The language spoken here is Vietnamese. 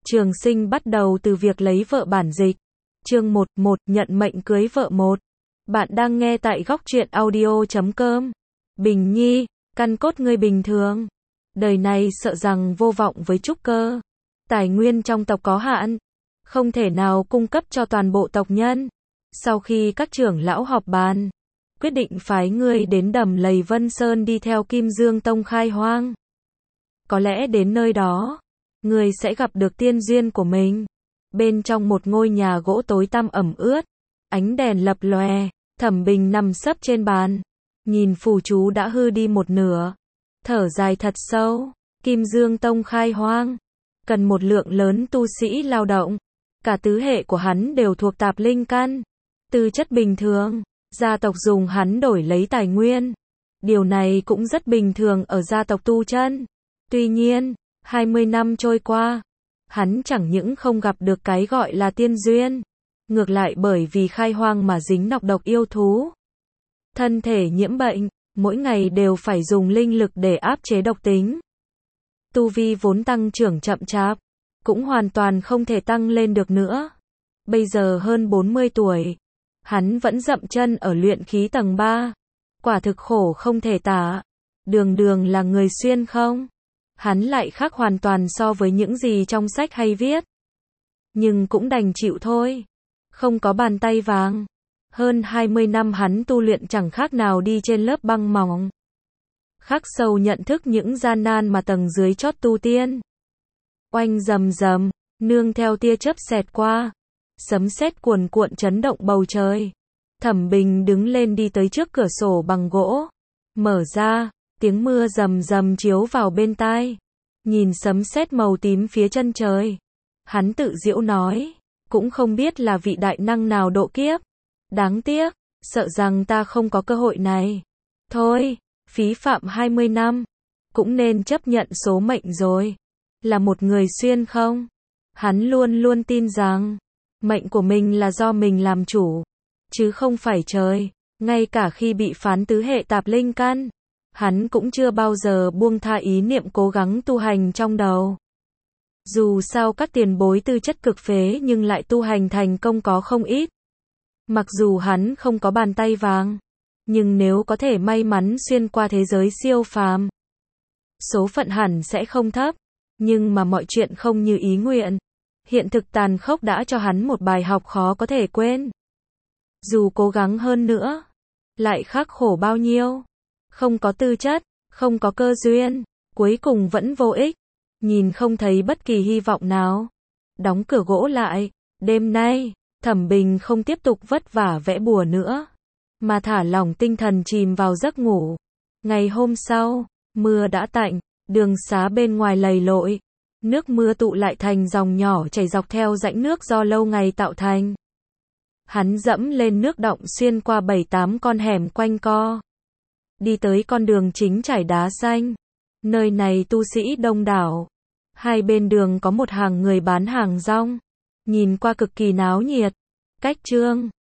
Trường Sinh bắt đầu từ việc lấy vợ bản dịch. Chương 1, nhận mệnh cưới vợ 1. Bạn đang nghe tại góc truyện audio.com. Bình Nhi, căn cốt ngươi bình thường. Đời này sợ rằng vô vọng với trúc cơ. Tài nguyên trong tộc có hạn, không thể nào cung cấp cho toàn bộ tộc nhân. Sau khi các trưởng lão họp bàn, quyết định phái ngươi đến đầm lầy Vân Sơn đi theo Kim Dương Tông khai hoang. Có lẽ đến nơi đó, ngươi sẽ gặp được tiên duyên của mình. Bên trong một ngôi nhà gỗ tối tăm ẩm ướt, ánh đèn lập lòe, Thẩm Bình nằm sấp trên bàn, nhìn phù chú đã hư đi một nửa, thở dài thật sâu. Kim Dương Tông khai hoang, cần một lượng lớn tu sĩ lao động, cả tứ hệ của hắn đều thuộc tạp linh căn, tư chất bình thường, gia tộc dùng hắn đổi lấy tài nguyên. Điều này cũng rất bình thường ở gia tộc tu chân. Tuy nhiên, 20 năm trôi qua, hắn chẳng những không gặp được cái gọi là tiên duyên, ngược lại bởi vì khai hoang mà dính nọc độc yêu thú. Thân thể nhiễm bệnh, mỗi ngày đều phải dùng linh lực để áp chế độc tính. Tu vi vốn tăng trưởng chậm chạp, cũng hoàn toàn không thể tăng lên được nữa. Bây giờ hơn 40 tuổi, hắn vẫn dậm chân ở luyện khí tầng 3. Quả thực khổ không thể tả. Đường đường là người xuyên không? Hắn lại khác hoàn toàn so với những gì trong sách hay viết. Nhưng cũng đành chịu thôi. Không có bàn tay vàng. Hơn 20 năm hắn tu luyện chẳng khác nào đi trên lớp băng mỏng. Khắc sâu nhận thức những gian nan mà tầng dưới chót tu tiên. Oanh rầm rầm, nương theo tia chớp xẹt qua. Sấm sét cuồn cuộn chấn động bầu trời. Thẩm Bình đứng lên đi tới trước cửa sổ bằng gỗ. Mở ra, tiếng mưa rầm rầm chiếu vào bên tai. Nhìn sấm sét màu tím phía chân trời. Hắn tự giễu nói, cũng không biết là vị đại năng nào độ kiếp. Đáng tiếc, sợ rằng ta không có cơ hội này. Thôi, phí phạm 20 năm, cũng nên chấp nhận số mệnh rồi. Là một người xuyên không? Hắn luôn luôn tin rằng, mệnh của mình là do mình làm chủ, chứ không phải trời. Ngay cả khi bị phán tứ hệ tạp linh căn, hắn cũng chưa bao giờ buông tha ý niệm cố gắng tu hành trong đầu. Dù sao các tiền bối tư chất cực phế nhưng lại tu hành thành công có không ít. Mặc dù hắn không có bàn tay vàng, nhưng nếu có thể may mắn xuyên qua thế giới siêu phàm, số phận hẳn sẽ không thấp. Nhưng mà mọi chuyện không như ý nguyện. Hiện thực tàn khốc đã cho hắn một bài học khó có thể quên. Dù cố gắng hơn nữa, lại khắc khổ bao nhiêu. Không có tư chất, không có cơ duyên, cuối cùng vẫn vô ích. Nhìn không thấy bất kỳ hy vọng nào. Đóng cửa gỗ lại, đêm nay, Thẩm Bình không tiếp tục vất vả vẽ bùa nữa, mà thả lỏng tinh thần chìm vào giấc ngủ. Ngày hôm sau, mưa đã tạnh, đường xá bên ngoài lầy lội. Nước mưa tụ lại thành dòng nhỏ chảy dọc theo rãnh nước do lâu ngày tạo thành. Hắn dẫm lên nước đọng xuyên qua 7-8 con hẻm quanh co. Đi tới con đường chính trải đá xanh. Nơi này tu sĩ đông đảo. Hai bên đường có một hàng người bán hàng rong. Nhìn qua cực kỳ náo nhiệt. Cách Trương,